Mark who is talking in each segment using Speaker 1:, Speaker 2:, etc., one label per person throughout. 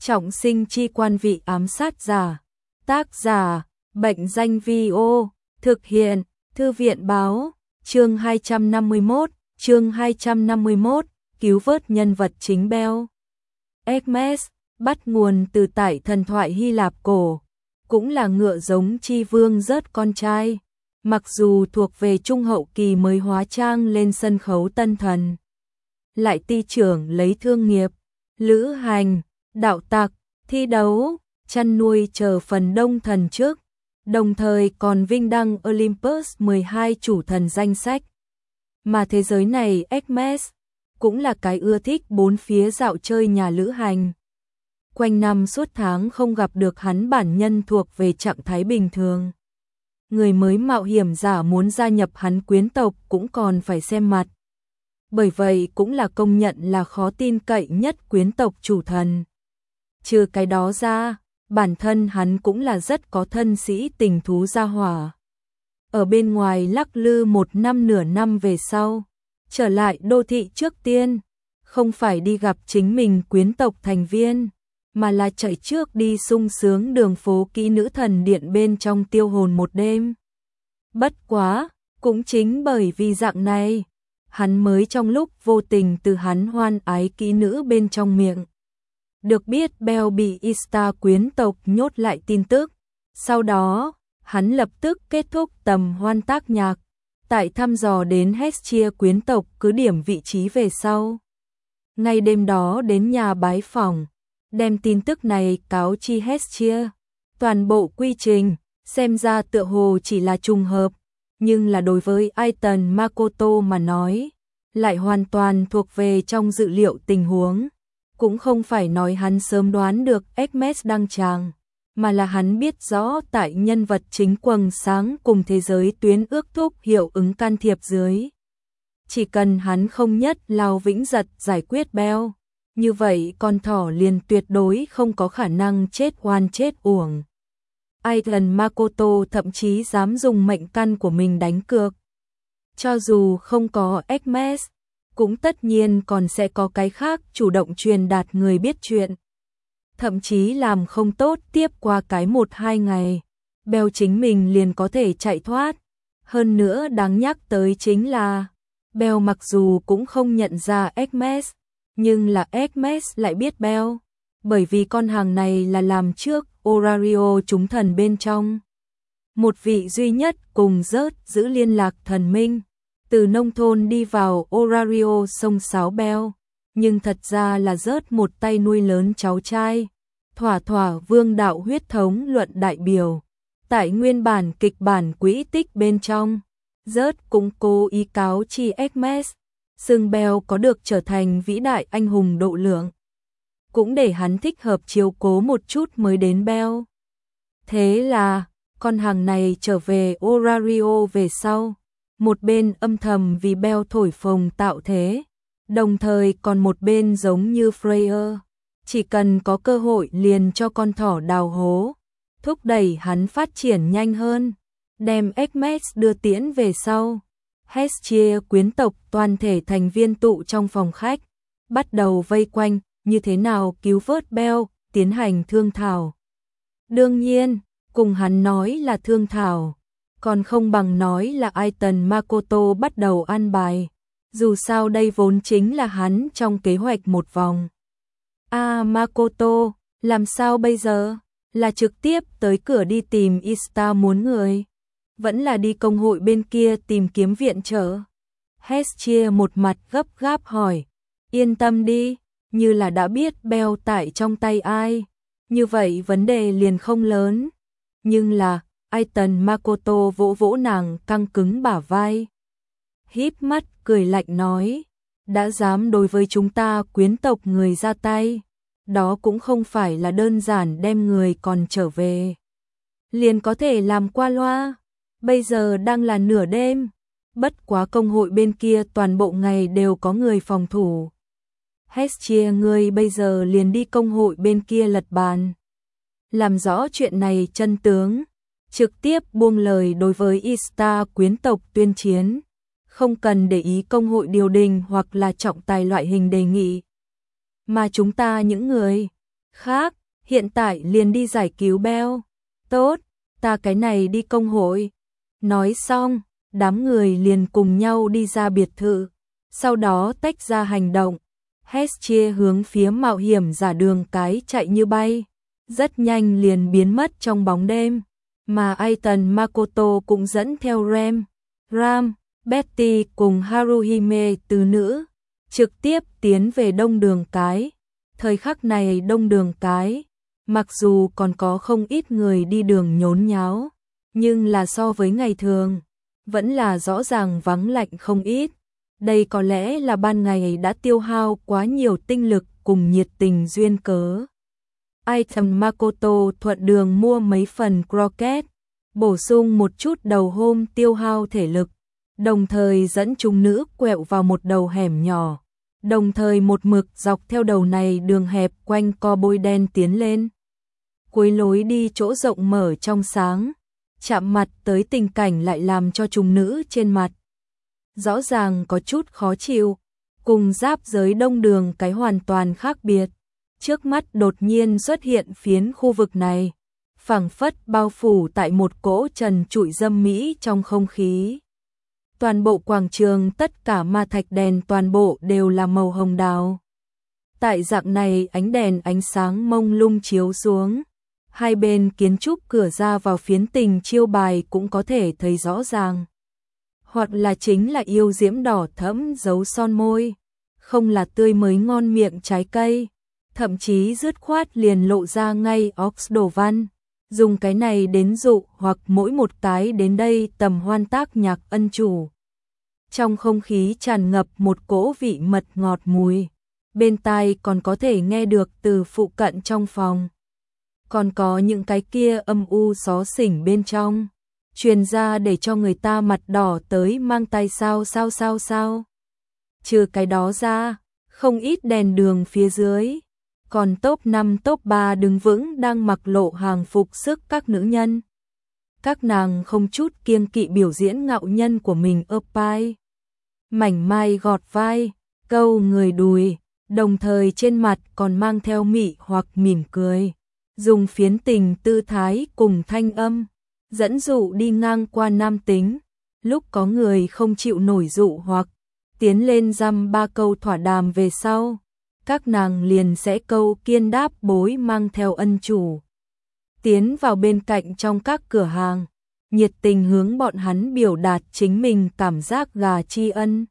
Speaker 1: Trọng sinh chi quan vị ám sát giả. Tác giả, Bệnh danh Vi-ô, thực hiện, Thư viện báo, chương 251, cứu vớt nhân vật chính Bell. Hermes, bắt nguồn từ tại thần thoại Hy Lạp cổ, cũng là ngựa giống chi vương rớt con trai, mặc dù thuộc về trung hậu kỳ mới hóa trang lên sân khấu tân thần. Lại ti trưởng lấy thương nghiệp, lữ hành, đạo tặc, thi đấu, chăn nuôi chờ phần đông thần trước, đồng thời còn vinh đăng Olympus 12 chủ thần danh sách. Mà thế giới này Hermes cũng là cái ưa thích bốn phía dạo chơi nhà lữ hành. Quanh năm suốt tháng không gặp được hắn bản nhân thuộc về trạng thái bình thường. Người mới mạo hiểm giả muốn gia nhập hắn quyến tộc cũng còn phải xem mặt. Bởi vậy cũng là công nhận là khó tin cậy nhất quyến tộc chủ thần. Trừ cái đó ra, bản thân hắn cũng là rất có thân sĩ tình thú gia hỏa. Ở bên ngoài lắc lư một năm nửa năm về sau, trở lại đô thị trước tiên, không phải đi gặp chính mình quyến tộc thành viên, mà là chạy trước đi sung sướng đường phố kỹ nữ thần điện bên trong tiêu hồn một đêm. Bất quá, cũng chính bởi vì dạng này, hắn mới trong lúc vô tình từ hắn hoan ái kỹ nữ bên trong miệng được biết Bell bị Ista quyến tộc nhốt lại tin tức. Sau đó, hắn lập tức kết thúc tầm hoan tác nhạc, tại thăm dò đến Hestia quyến tộc cứ điểm vị trí về sau. Ngay đêm đó đến nhà bái phỏng, đem tin tức này cáo chi Hestia. Toàn bộ quy trình, xem ra tựa hồ chỉ là trùng hợp, nhưng là đối với Aiton Makoto mà nói, lại hoàn toàn thuộc về trong dự liệu tình huống. Cũng không phải nói hắn sớm đoán được Hermes đăng tràng, mà là hắn biết rõ tại nhân vật chính quầng sáng cùng thế giới tuyến ước thúc hiệu ứng can thiệp dưới. Chỉ cần hắn không nhất lao vĩnh giật giải quyết Bell, như vậy con thỏ liền tuyệt đối không có khả năng chết oan chết uổng. Aiton Makoto thậm chí dám dùng mệnh căn của mình đánh cược. Cho dù không có Hermes, cũng tất nhiên còn sẽ có cái khác chủ động truyền đạt người biết chuyện. Thậm chí làm không tốt tiếp qua cái 1-2 ngày, Bell chính mình liền có thể chạy thoát. Hơn nữa đáng nhắc tới chính là, Bell mặc dù cũng không nhận ra Hermes, nhưng là Hermes lại biết Bell, bởi vì con hàng này là làm trước Orario chúng thần bên trong. Một vị duy nhất cùng rớt giữ liên lạc thần minh. Từ nông thôn đi vào Orario sông sáo Bell, nhưng thật ra là rớt một tay nuôi lớn cháu trai, thỏa vương đạo huyết thống luận đại biểu. Tại nguyên bản kịch bản quỹ tích bên trong, rớt cũng cố ý cáo chi Hermes, xưng Bell có được trở thành vĩ đại anh hùng độ lượng. Cũng để hắn thích hợp chiếu cố một chút mới đến Bell. Thế là, con hàng này trở về Orario về sau. Một bên âm thầm vì Bell thổi phồng tạo thế, đồng thời còn một bên giống như Freya, chỉ cần có cơ hội liền cho con thỏ đào hố, thúc đẩy hắn phát triển nhanh hơn, đem Hermes đưa tiễn về sau. Hestia quyến tộc toàn thể thành viên tụ trong phòng khách, bắt đầu vây quanh, như thế nào cứu vớt Bell, tiến hành thương thảo. Đương nhiên, cùng hắn nói là thương thảo, còn không bằng nói là Aiton Makoto bắt đầu an bài. Dù sao đây vốn chính là hắn trong kế hoạch một vòng. Makoto, làm sao bây giờ? Là trực tiếp tới cửa đi tìm Ista muốn người? Vẫn là đi công hội bên kia tìm kiếm viện trợ? Hestia một mặt gấp gáp hỏi. Yên tâm đi, như là đã biết Bell tại trong tay ai. Như vậy vấn đề liền không lớn. Nhưng là, Aiton Makoto vỗ vỗ nàng căng cứng bả vai. Híp mắt cười lạnh nói, đã dám đối với chúng ta quyến tộc người ra tay, đó cũng không phải là đơn giản đem người còn trở về liền có thể làm qua loa. Bây giờ đang là nửa đêm, bất quá công hội bên kia toàn bộ ngày đều có người phòng thủ. Hestia ngươi bây giờ liền đi công hội bên kia lật bàn, làm rõ chuyện này chân tướng. Trực tiếp buông lời đối với Ista quyến tộc tuyên chiến, không cần để ý công hội điều đình hoặc là trọng tài loại hình đề nghị. Mà chúng ta những người khác hiện tại liền đi giải cứu Belle. Tốt, ta cái này đi công hội. Nói xong, đám người liền cùng nhau đi ra biệt thự, sau đó tách ra hành động. Hestia hướng phía mạo hiểm giả Đường Cái chạy như bay, rất nhanh liền biến mất trong bóng đêm, mà Aiton Makoto cũng dẫn theo Ram, Betty cùng Haruhime tứ nữ, trực tiếp tiến về Đông Đường Cái. Thời khắc này Đông Đường Cái, mặc dù còn có không ít người đi đường nhốn nháo, nhưng là so với ngày thường, vẫn là rõ ràng vắng lạnh không ít. Đây có lẽ là ban ngày đã tiêu hao quá nhiều tinh lực cùng nhiệt tình duyên cớ. Aiton Makoto thuận đường mua mấy phần croquet, bổ sung một chút đầu hôm tiêu hao thể lực, đồng thời dẫn chúng nữ quẹo vào một đầu hẻm nhỏ, đồng thời một mực dọc theo đầu này đường hẹp quanh co bôi đen tiến lên. Cuối lối đi chỗ rộng mở trong sáng, chạm mặt tới tình cảnh lại làm cho chúng nữ trên mặt rõ ràng có chút khó chịu, cùng giáp giới Đông Đường Cái hoàn toàn khác biệt. Trước mắt đột nhiên xuất hiện phiến khu vực này, phảng phất bao phủ tại một cỗ trần trụi dâm mỹ trong không khí. Toàn bộ quảng trường tất cả ma thạch đèn toàn bộ đều là màu hồng đào. Tại dạng này ánh đèn ánh sáng mông lung chiếu xuống, hai bên kiến trúc cửa ra vào phiến tình chiêu bài cũng có thể thấy rõ ràng. Hoặc là chính là yêu diễm đỏ thẫm dấu son môi, không là tươi mới ngon miệng trái cây, thậm chí dứt khoát liền lộ ra ngay ox đồ văn, dùng cái này đến dụ hoặc mỗi một cái đến đây tầm hoan tác nhạc ân chủ. Trong không khí tràn ngập một cỗ vị mật ngọt mùi, bên tai còn có thể nghe được từ phụ cận trong phòng. Còn có những cái kia âm u xó xỉnh bên trong, truyền ra để cho người ta mặt đỏ tới mang tay sao. Trừ cái đó ra, không ít đèn đường phía dưới, còn top 5 top 3 đứng vững đang mặc lộ hàng phục sức các nữ nhân. Các nàng không chút kiêng kỵ biểu diễn ngạo nhân của mình ấp vai, mảnh mai gọt vai, câu người đùi, đồng thời trên mặt còn mang theo mị hoặc mỉm cười, dùng phiến tình tư thái cùng thanh âm dẫn dụ đi ngang qua nam tính. Lúc có người không chịu nổi dụ hoặc tiến lên dăm ba câu thỏa đàm về sau, các nàng liền sẽ câu kiên đáp bối mang theo ân chủ tiến vào bên cạnh trong các cửa hàng, nhiệt tình hướng bọn hắn biểu đạt chính mình cảm giác gà tri ân.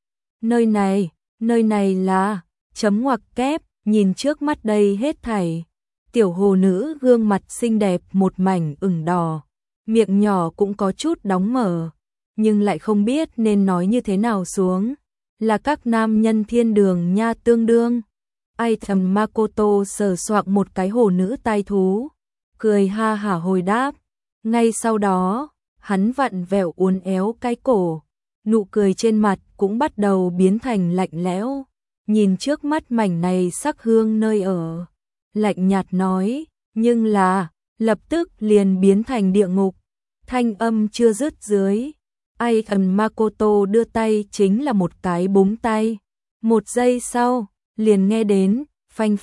Speaker 1: Nơi này là chấm ngoặc kép, nhìn trước mắt đây hết thảy. Tiểu hồ nữ gương mặt xinh đẹp một mảnh ửng đỏ, miệng nhỏ cũng có chút đóng mở, nhưng lại không biết nên nói như thế nào xuống. Là các nam nhân thiên đường nha tương đương. Aiton Makoto sờ soạng một cái hồ nữ tai thú, cười ha hả hồi đáp. Ngay sau đó, hắn vặn vẹo uốn éo cái cổ, nụ cười trên mặt cũng bắt đầu biến thành lạnh lẽo. Nhìn trước mắt mảnh này sắc hương nơi ở, lạnh nhạt nói, nhưng là, lập tức liền biến thành địa ngục. Thanh âm chưa dứt dưới, Aiton Makoto đưa tay chính là một cái búng tay. Một giây sau, liền nghe đến phanh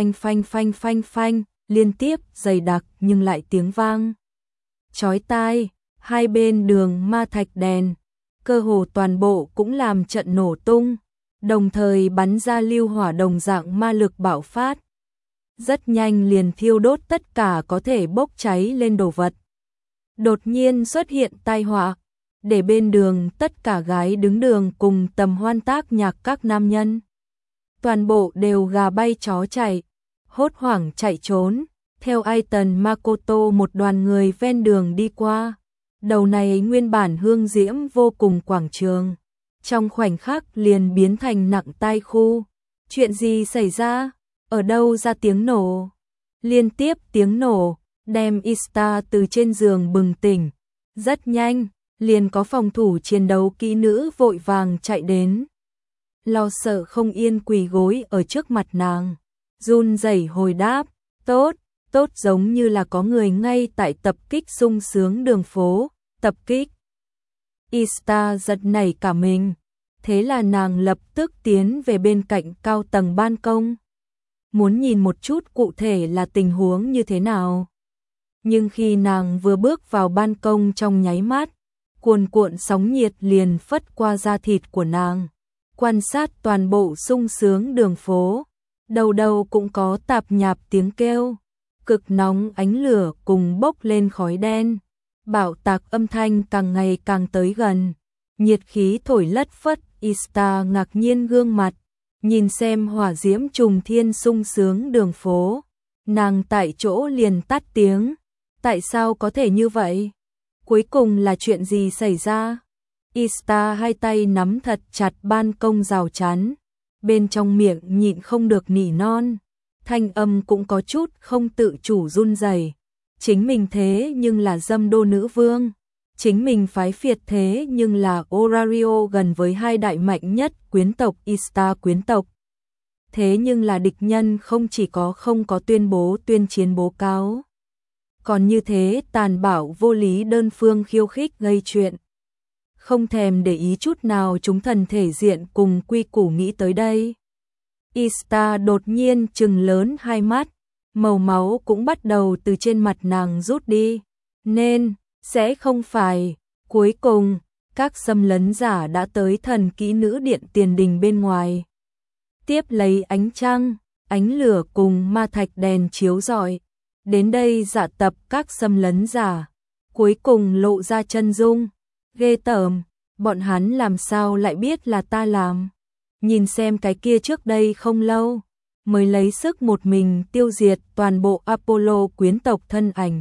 Speaker 1: phanh, liên tiếp dày đặc nhưng lại tiếng vang chói tai. Hai bên đường ma thạch đèn, cơ hồ toàn bộ cũng làm trận nổ tung, đồng thời bắn ra lưu hỏa đồng dạng ma lực bạo phát. Rất nhanh liền thiêu đốt tất cả có thể bốc cháy lên đồ vật. Đột nhiên xuất hiện tai họa, để bên đường tất cả gái đứng đường cùng tầm hoan tác nhạc các nam nhân. Toàn bộ đều gà bay chó chạy, hốt hoảng chạy trốn, theo Aiton Makoto một đoàn người ven đường đi qua. Đầu này nguyên bản hương diễm vô cùng quảng trường, trong khoảnh khắc liền biến thành nặng tai khu. Chuyện gì xảy ra? Ở đâu ra tiếng nổ? Liên tiếp tiếng nổ đem Ista từ trên giường bừng tỉnh. Rất nhanh, liền có phòng thủ chiến đấu kỹ nữ vội vàng chạy đến. Lo sợ không yên quỳ gối ở trước mặt nàng, run rẩy hồi đáp, tốt, giống như là có người ngay tại tập kích sung sướng đường phố, tập kích. Ista giật nảy cả mình, thế là nàng lập tức tiến về bên cạnh cao tầng ban công. muốn nhìn một chút cụ thể là tình huống như thế nào. Nhưng khi nàng vừa bước vào ban công trong nháy mắt, cuồn cuộn sóng nhiệt liền phất qua da thịt của nàng, quan sát toàn bộ sung sướng đường phố, đầu đầu cũng có tạp nhạp tiếng kêu, cực nóng ánh lửa cùng bốc lên khói đen, bạo tạc âm thanh càng ngày càng tới gần, nhiệt khí thổi lất phất. Ista ngạc nhiên gương mặt, nhìn xem hỏa diễm trùng thiên sung sướng đường phố, nàng tại chỗ liền tắt tiếng, tại sao có thể như vậy? Cuối cùng là chuyện gì xảy ra? Ista hai tay nắm thật chặt ban công rào chắn, bên trong miệng nhịn không được nỉ non, thanh âm cũng có chút không tự chủ run rẩy. Chính mình thế nhưng là dâm đô nữ vương, chính mình phái phiệt thế nhưng là Orario gần với hai đại mạnh nhất quyến tộc Ista quyến tộc. Thế nhưng là địch nhân không chỉ có không có tuyên chiến bố cáo, còn như thế tàn bạo vô lý đơn phương khiêu khích gây chuyện. Không thèm để ý chút nào chúng thần thể diện cùng quy củ nghĩ tới đây. Ista đột nhiên trừng lớn hai mắt, màu máu cũng bắt đầu từ trên mặt nàng rút đi, nên sẽ không phải. Cuối cùng, các xâm lấn giả đã tới thần kỹ nữ điện tiền đình bên ngoài. Tiếp lấy ánh trăng, ánh lửa cùng ma thạch đèn chiếu rọi. Đến đây dạ tập các xâm lấn giả, cuối cùng lộ ra chân dung. Ghê tởm, bọn hắn làm sao lại biết là ta làm. Nhìn xem cái kia trước đây không lâu, mới lấy sức một mình tiêu diệt toàn bộ Apollo quyến tộc thân ảnh.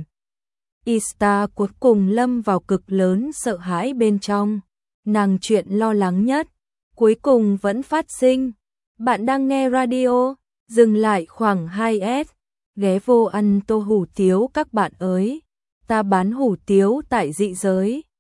Speaker 1: Ista cuối cùng lâm vào cực lớn sợ hãi bên trong, nàng chuyện lo lắng nhất, cuối cùng vẫn phát sinh. Bạn đang nghe radio, dừng lại khoảng 2S, ghé vô ăn tô hủ tiếu các bạn ơi, ta bán hủ tiếu tại dị giới.